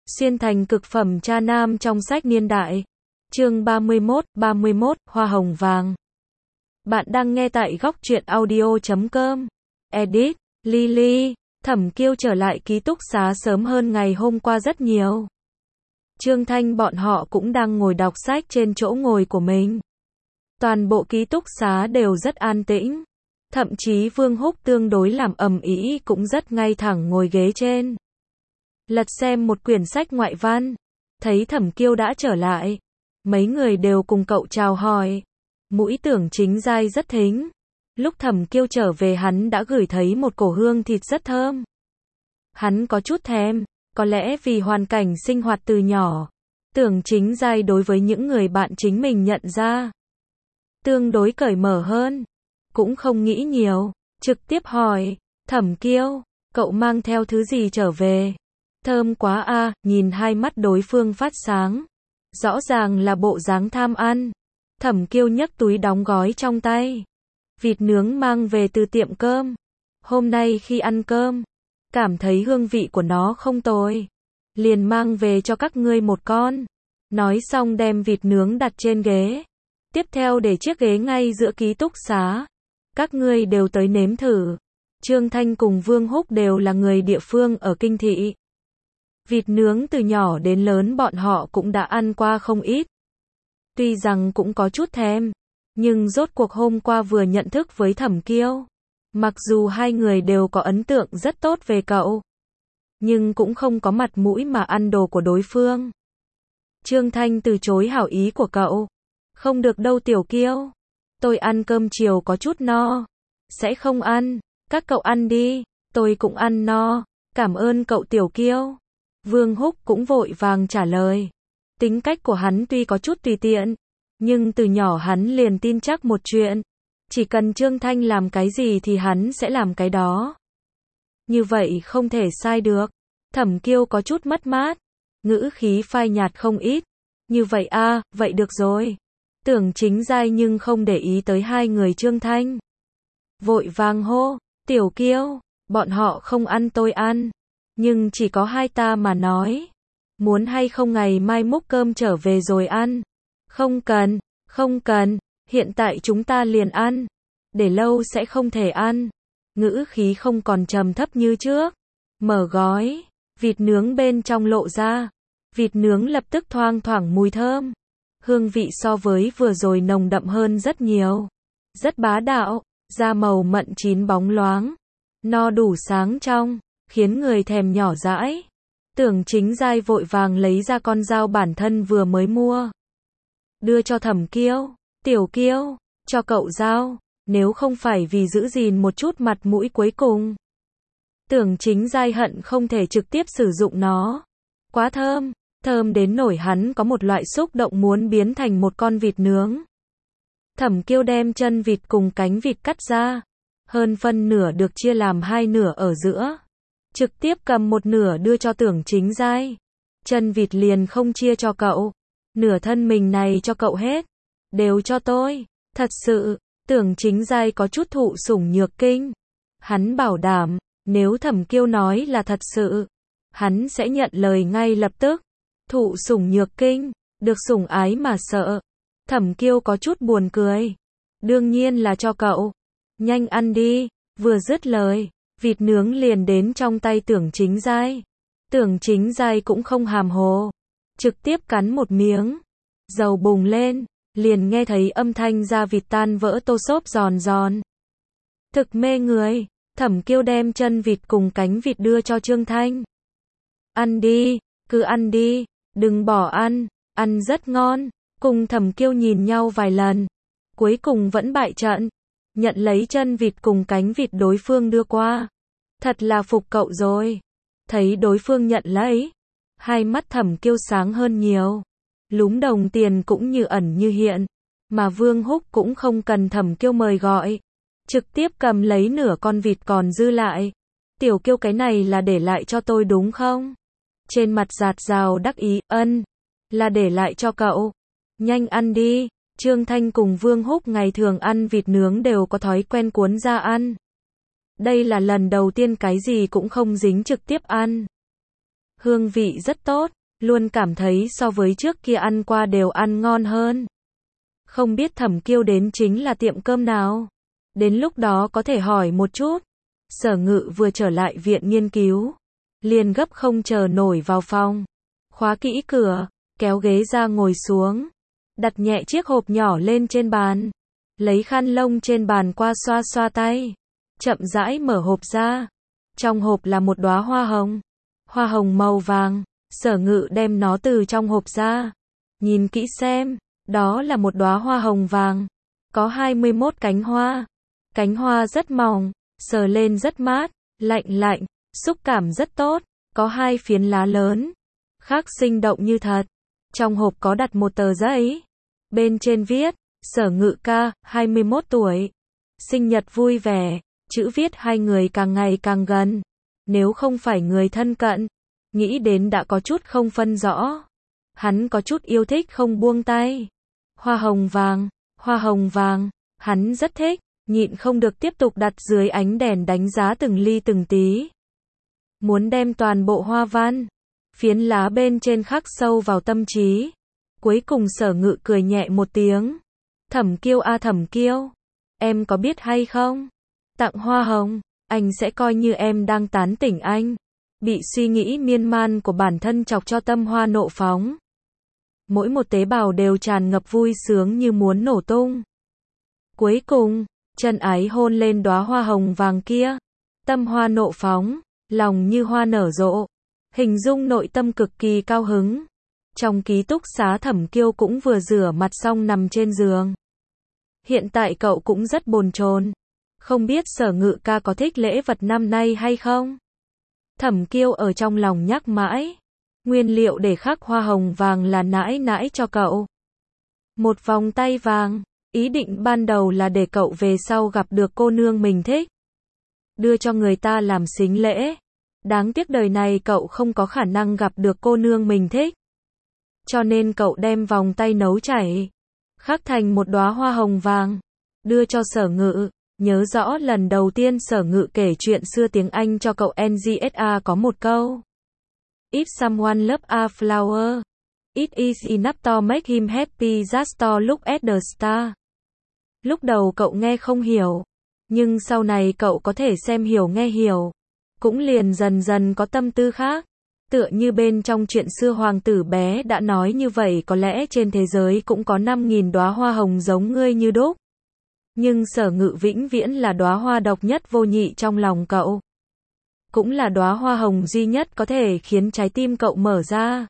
Xuyên thành cực phẩm cha nam trong sách niên đại. Chương 31, Hoa hồng vàng. Bạn đang nghe tại góc truyện audio.com. Edit, Lily. Thẩm Kiêu trở lại ký túc xá sớm hơn ngày hôm qua rất nhiều. Trương Thanh bọn họ cũng đang ngồi đọc sách trên chỗ ngồi của mình. Toàn bộ ký túc xá đều rất an tĩnh. Thậm chí Vương Húc tương đối làm ầm ĩ cũng rất ngay thẳng ngồi ghế trên. Lật xem một quyển sách ngoại văn. Thấy Thẩm Kiêu đã trở lại. Mấy người đều cùng cậu chào hỏi. Mũi Tưởng Chính Giai rất thính. Lúc Thẩm Kiêu trở về hắn đã gửi thấy một cổ hương thịt rất thơm. Hắn có chút thèm, có lẽ vì hoàn cảnh sinh hoạt từ nhỏ. Tưởng Chính Giai đối với những người bạn chính mình nhận ra tương đối cởi mở hơn. Cũng không nghĩ nhiều, trực tiếp hỏi, Thẩm Kiêu, cậu mang theo thứ gì trở về? Thơm quá a, nhìn hai mắt đối phương phát sáng. Rõ ràng là bộ dáng tham ăn. Thẩm Kiêu nhấc túi đóng gói trong tay. Vịt nướng mang về từ tiệm cơm. Hôm nay khi ăn cơm, cảm thấy hương vị của nó không tồi. Liền mang về cho các ngươi một con. Nói xong đem vịt nướng đặt trên ghế. Tiếp theo để chiếc ghế ngay giữa ký túc xá. Các ngươi đều tới nếm thử. Trương Thanh cùng Vương Húc đều là người địa phương ở Kinh Thị. Vịt nướng từ nhỏ đến lớn bọn họ cũng đã ăn qua không ít. Tuy rằng cũng có chút thèm, nhưng rốt cuộc hôm qua vừa nhận thức với Thẩm Kiêu. Mặc dù hai người đều có ấn tượng rất tốt về cậu, nhưng cũng không có mặt mũi mà ăn đồ của đối phương. Trương Thanh từ chối hảo ý của cậu. Không được đâu Tiểu Kiêu. Tôi ăn cơm chiều có chút no. Sẽ không ăn. Các cậu ăn đi. Tôi cũng ăn no. Cảm ơn cậu Tiểu Kiêu. Vương Húc cũng vội vàng trả lời. Tính cách của hắn tuy có chút tùy tiện, nhưng từ nhỏ hắn liền tin chắc một chuyện. Chỉ cần Trương Thanh làm cái gì thì hắn sẽ làm cái đó. Như vậy không thể sai được. Thẩm Kiêu có chút mất mát. Ngữ khí phai nhạt không ít. Như vậy a, vậy được rồi. Tưởng Chính Giai nhưng không để ý tới hai người Trương Thanh. Vội vàng hô, Tiểu Kiêu, bọn họ không ăn tôi ăn. Nhưng chỉ có hai ta mà nói. Muốn hay không ngày mai múc cơm trở về rồi ăn. Không cần, hiện tại chúng ta liền ăn. Để lâu sẽ không thể ăn. Ngữ khí không còn trầm thấp như trước. Mở gói, vịt nướng bên trong lộ ra. Vịt nướng lập tức thoang thoảng mùi thơm. Hương vị so với vừa rồi nồng đậm hơn rất nhiều. Rất bá đạo, da màu mận chín bóng loáng. No đủ sáng trong, khiến người thèm nhỏ dãi. Tưởng Chính Giai vội vàng lấy ra con dao bản thân vừa mới mua. Đưa cho Thẩm Kiêu. Tiểu Kiêu, cho cậu dao, nếu không phải vì giữ gìn một chút mặt mũi cuối cùng. Tưởng Chính Giai hận không thể trực tiếp sử dụng nó. Quá thơm, thơm đến nổi hắn có một loại xúc động muốn biến thành một con vịt nướng. Thẩm Kiêu đem chân vịt cùng cánh vịt cắt ra. Hơn phân nửa được chia làm hai nửa ở giữa. Trực tiếp cầm một nửa đưa cho Tưởng Chính Giai. Chân vịt liền không chia cho cậu. Nửa thân mình này cho cậu hết. Đều cho tôi. Thật sự, Tưởng Chính Giai có chút thụ sủng nhược kinh. Hắn bảo đảm, nếu Thẩm Kiêu nói là thật sự, hắn sẽ nhận lời ngay lập tức. Thụ sủng nhược kinh, được sủng ái mà sợ. Thẩm Kiêu có chút buồn cười. Đương nhiên là cho cậu. Nhanh ăn đi. Vừa dứt lời, vịt nướng liền đến trong tay Tưởng Chính Giai. Tưởng Chính Giai cũng không hàm hồ. Trực tiếp cắn một miếng. Dầu bùng lên, liền nghe thấy âm thanh da vịt tan vỡ tô xốp giòn giòn. Thực mê người. Thẩm Kiêu đem chân vịt cùng cánh vịt đưa cho Trương Thanh. Ăn đi, cứ ăn đi, đừng bỏ ăn, ăn rất ngon. Cùng Thẩm Kiêu nhìn nhau vài lần. Cuối cùng vẫn bại trận. Nhận lấy chân vịt cùng cánh vịt đối phương đưa qua. Thật là phục cậu rồi. Thấy đối phương nhận lấy. Hai mắt Thẩm Kiêu sáng hơn nhiều. Lúm đồng tiền cũng như ẩn như hiện. Mà Vương Húc cũng không cần Thẩm Kiêu mời gọi. Trực tiếp cầm lấy nửa con vịt còn dư lại. Tiểu Kiêu cái này là để lại cho tôi đúng không? Trên mặt dạt dào đắc ý, là để lại cho cậu. Nhanh ăn đi. Trương Thanh cùng Vương Húc ngày thường ăn vịt nướng đều có thói quen cuốn ra ăn. Đây là lần đầu tiên cái gì cũng không dính trực tiếp ăn. Hương vị rất tốt, luôn cảm thấy so với trước kia ăn qua đều ăn ngon hơn. Không biết Thẩm Kiêu đến chính là tiệm cơm nào. Đến lúc đó có thể hỏi một chút. Sở Ngự vừa trở lại viện nghiên cứu, liền gấp không chờ nổi vào phòng. Khóa kỹ cửa, kéo ghế ra ngồi xuống, đặt nhẹ chiếc hộp nhỏ lên trên bàn, lấy khăn lông trên bàn qua xoa xoa tay, chậm rãi mở hộp ra. Trong hộp là một đóa hoa hồng màu vàng. Sở Ngự đem nó từ trong hộp ra, nhìn kỹ xem, đó là một đóa hoa hồng vàng, có 21 cánh hoa rất mỏng, sờ lên rất mát, lạnh, xúc cảm rất tốt, có 2 phiến lá lớn, khác sinh động như thật. Trong hộp có đặt một tờ giấy, bên trên viết, Sở Ngự ca, 21 tuổi, sinh nhật vui vẻ, chữ viết hai người càng ngày càng gần, nếu không phải người thân cận, nghĩ đến đã có chút không phân rõ. Hắn có chút yêu thích không buông tay. Hoa hồng vàng, hắn rất thích, nhịn không được tiếp tục đặt dưới ánh đèn đánh giá từng ly từng tí. Muốn đem toàn bộ hoa văn, phiến lá bên trên khắc sâu vào tâm trí. Cuối cùng Sở Ngự cười nhẹ một tiếng. Thẩm Kiêu a Thẩm Kiêu, em có biết hay không? Tặng hoa hồng, anh sẽ coi như em đang tán tỉnh anh. Bị suy nghĩ miên man của bản thân chọc cho tâm hoa nộ phóng. Mỗi một tế bào đều tràn ngập vui sướng như muốn nổ tung. Cuối cùng, chân ái hôn lên đóa hoa hồng vàng kia. Tâm hoa nộ phóng, lòng như hoa nở rộ. Hình dung nội tâm cực kỳ cao hứng. Trong ký túc xá Thẩm Kiêu cũng vừa rửa mặt xong nằm trên giường. Hiện tại cậu cũng rất bồn chồn. Không biết Sở Ngự ca có thích lễ vật năm nay hay không? Thẩm Kiêu ở trong lòng nhắc mãi. Nguyên liệu để khắc hoa hồng vàng là nãi nãi cho cậu. Một vòng tay vàng, ý định ban đầu là để cậu về sau gặp được cô nương mình thích. Đưa cho người ta làm sính lễ. Đáng tiếc đời này cậu không có khả năng gặp được cô nương mình thích. Cho nên cậu đem vòng tay nấu chảy, khắc thành một đóa hoa hồng vàng, đưa cho Sở Ngự. Nhớ rõ lần đầu tiên Sở Ngự kể chuyện xưa tiếng Anh cho cậu NGSA có một câu. If someone loves a flower, it is enough to make him happy just to look at the star. Lúc đầu cậu nghe không hiểu, nhưng sau này cậu có thể xem hiểu nghe hiểu, cũng liền dần dần có tâm tư khác. Tựa như bên trong chuyện xưa hoàng tử bé đã nói như vậy, có lẽ trên thế giới cũng có 5.000 đóa hoa hồng giống ngươi như đúc. Nhưng Sở Ngự vĩnh viễn là đóa hoa độc nhất vô nhị trong lòng cậu. Cũng là đóa hoa hồng duy nhất có thể khiến trái tim cậu mở ra.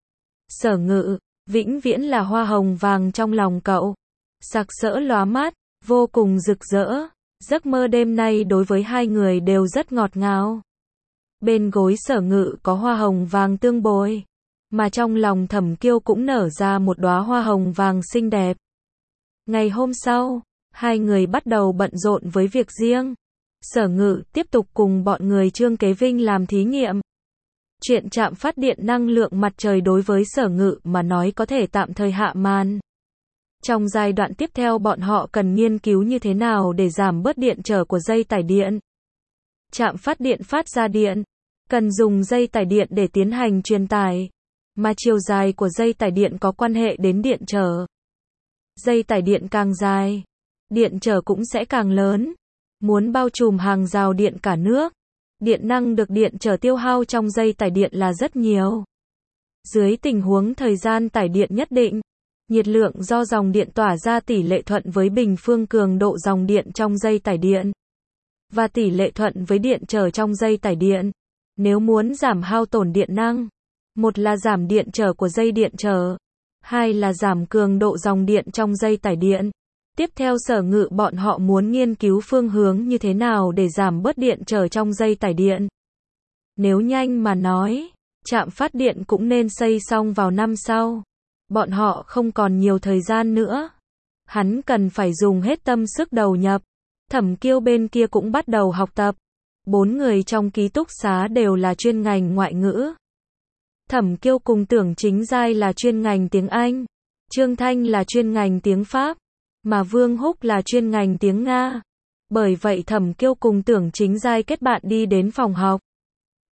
Sở Ngự, vĩnh viễn là hoa hồng vàng trong lòng cậu. Sặc sỡ lóa mắt, vô cùng rực rỡ. Giấc mơ đêm nay đối với hai người đều rất ngọt ngào. Bên gối Sở Ngự có hoa hồng vàng tương bồi, mà trong lòng Thẩm Kiêu cũng nở ra một đóa hoa hồng vàng xinh đẹp. Ngày hôm sau, hai người bắt đầu bận rộn với việc riêng. Sở Ngự tiếp tục cùng bọn người Trương Kế Vinh làm thí nghiệm. Chuyện trạm phát điện năng lượng mặt trời đối với Sở Ngự mà nói có thể tạm thời hạ màn. Trong giai đoạn tiếp theo bọn họ cần nghiên cứu như thế nào để giảm bớt điện trở của dây tải điện. Trạm phát điện phát ra điện, cần dùng dây tải điện để tiến hành truyền tải, mà chiều dài của dây tải điện có quan hệ đến điện trở. Dây tải điện càng dài, điện trở cũng sẽ càng lớn. Muốn bao trùm hàng rào điện cả nước, điện năng được điện trở tiêu hao trong dây tải điện là rất nhiều. Dưới tình huống thời gian tải điện nhất định, nhiệt lượng do dòng điện tỏa ra tỷ lệ thuận với bình phương cường độ dòng điện trong dây tải điện, và tỷ lệ thuận với điện trở trong dây tải điện. Nếu muốn giảm hao tổn điện năng, một là giảm điện trở của dây điện trở, hai là giảm cường độ dòng điện trong dây tải điện. Tiếp theo Sở Ngự bọn họ muốn nghiên cứu phương hướng như thế nào để giảm bớt điện trở trong dây tải điện. Nếu nhanh mà nói, trạm phát điện cũng nên xây xong vào năm sau. Bọn họ không còn nhiều thời gian nữa. Hắn cần phải dùng hết tâm sức đầu nhập. Thẩm Kiêu bên kia cũng bắt đầu học tập. 4 người trong ký túc xá đều là chuyên ngành ngoại ngữ. Thẩm Kiêu cùng Tưởng Chính Giai là chuyên ngành tiếng Anh. Trương Thanh là chuyên ngành tiếng Pháp. Mà Vương Húc là chuyên ngành tiếng Nga. Bởi vậy Thẩm Kiêu cùng Tưởng Chính Giai kết bạn đi đến phòng học.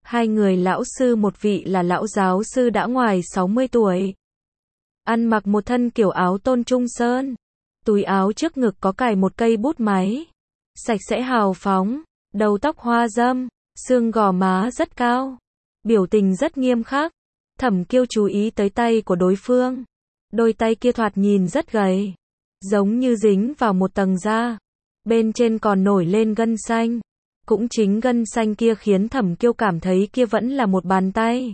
Hai người lão sư, một vị là lão giáo sư đã ngoài 60 tuổi. Ăn mặc một thân kiểu áo tôn trung sơn. Túi áo trước ngực có cài một cây bút máy. Sạch sẽ hào phóng, đầu tóc hoa râm, xương gò má rất cao. Biểu tình rất nghiêm khắc. Thẩm Kiêu chú ý tới tay của đối phương. Đôi tay kia thoạt nhìn rất gầy. Giống như dính vào một tầng da. Bên trên còn nổi lên gân xanh. Cũng chính gân xanh kia khiến Thẩm Kiêu cảm thấy kia vẫn là một bàn tay.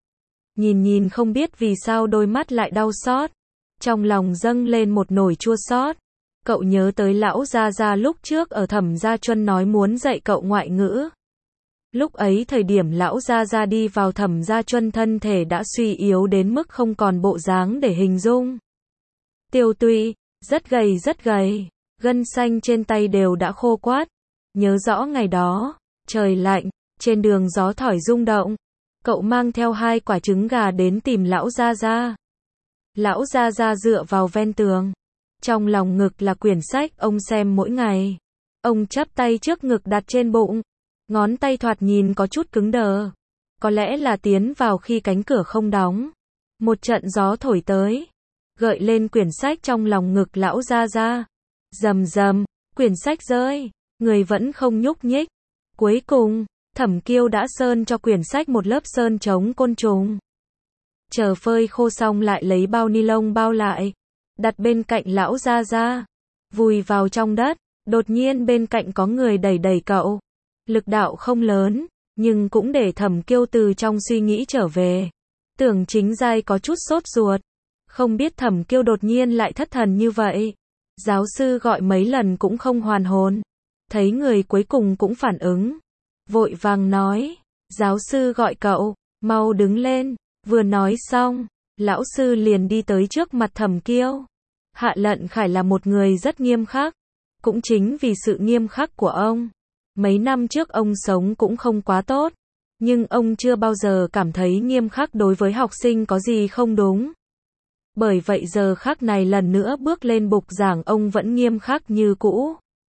Nhìn không biết vì sao đôi mắt lại đau xót. Trong lòng dâng lên một nỗi chua xót. Cậu nhớ tới lão Gia Gia lúc trước ở Thẩm Gia Chuân nói muốn dạy cậu ngoại ngữ. Lúc ấy thời điểm lão Gia Gia đi vào Thẩm Gia Chuân thân thể đã suy yếu đến mức không còn bộ dáng để hình dung. Tiêu tụy, rất gầy, gân xanh trên tay đều đã khô quắt. Nhớ rõ ngày đó, trời lạnh, trên đường gió thổi rung động. Cậu mang theo 2 quả trứng gà đến tìm lão Gia Gia. Lão Gia Gia dựa vào ven tường. Trong lòng ngực là quyển sách ông xem mỗi ngày. Ông chắp tay trước ngực đặt trên bụng. Ngón tay thoạt nhìn có chút cứng đờ. Có lẽ là tiến vào khi cánh cửa không đóng. Một trận gió thổi tới. Gợi lên quyển sách trong lòng ngực lão Gia Gia. Rầm rầm, quyển sách rơi. Người vẫn không nhúc nhích. Cuối cùng, Thẩm Kiêu đã sơn cho quyển sách một lớp sơn chống côn trùng. Chờ phơi khô xong lại lấy bao ni lông bao lại. Đặt bên cạnh lão Gia Gia. Vùi vào trong đất. Đột nhiên bên cạnh có người đẩy cậu. Lực đạo không lớn, nhưng cũng để Thẩm Kiêu từ trong suy nghĩ trở về. Tưởng Chính Giai có chút sốt ruột. Không biết Thẩm Kiêu đột nhiên lại thất thần như vậy. Giáo sư gọi mấy lần cũng không hoàn hồn. Thấy người cuối cùng cũng phản ứng. Vội vàng nói. Giáo sư gọi cậu, mau đứng lên. Vừa nói xong, lão sư liền đi tới trước mặt Thẩm Kiêu. Hạ Lận Khải là một người rất nghiêm khắc. Cũng chính vì sự nghiêm khắc của ông. Mấy năm trước ông sống cũng không quá tốt. Nhưng ông chưa bao giờ cảm thấy nghiêm khắc đối với học sinh có gì không đúng. Bởi vậy giờ khắc này lần nữa bước lên bục giảng ông vẫn nghiêm khắc như cũ.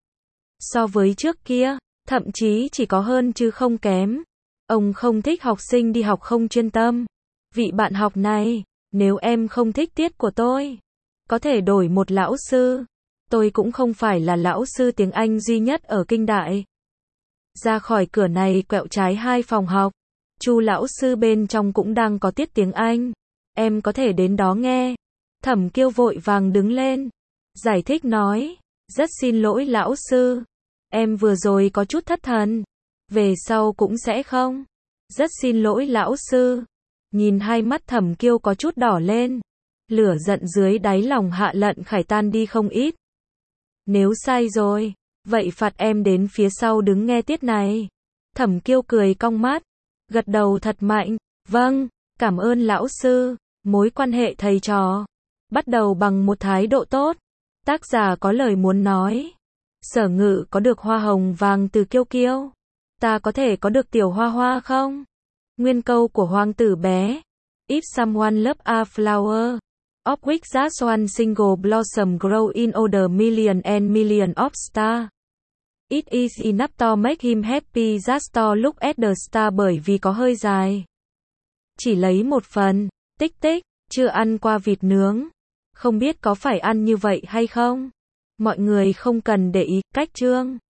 So với trước kia, thậm chí chỉ có hơn chứ không kém. Ông không thích học sinh đi học không chuyên tâm. Vị bạn học này, nếu em không thích tiết của tôi, có thể đổi một lão sư. Tôi cũng không phải là lão sư tiếng Anh duy nhất ở Kinh Đại. Ra khỏi cửa này quẹo trái 2 phòng học. Chu lão sư bên trong cũng đang có tiết tiếng Anh. Em có thể đến đó nghe. Thẩm Kiêu vội vàng đứng lên. Giải thích nói. Rất xin lỗi lão sư. Em vừa rồi có chút thất thần. Về sau cũng sẽ không. Rất xin lỗi lão sư. Nhìn hai mắt Thẩm Kiêu có chút đỏ lên. Lửa giận dưới đáy lòng Hạ Lận Khải tan đi không ít. Nếu sai rồi, vậy phạt em đến phía sau đứng nghe tiết này. Thẩm Kiêu cười cong mắt, gật đầu thật mạnh. Vâng, cảm ơn lão sư. Mối quan hệ thầy trò bắt đầu bằng một thái độ tốt. Tác giả có lời muốn nói. Sở Ngự có được hoa hồng vàng từ Kiêu Kiêu. Ta có thể có được tiểu hoa hoa không? Nguyên câu của hoàng tử bé. If someone love a flower, of which just one single blossom grow in over million and million of stars, it is enough to make him happy just to look at the star. Bởi vì có hơi dài. Chỉ lấy một phần. Tích tích, chưa ăn qua vịt nướng. Không biết có phải ăn như vậy hay không? Mọi người không cần để ý. Cách chương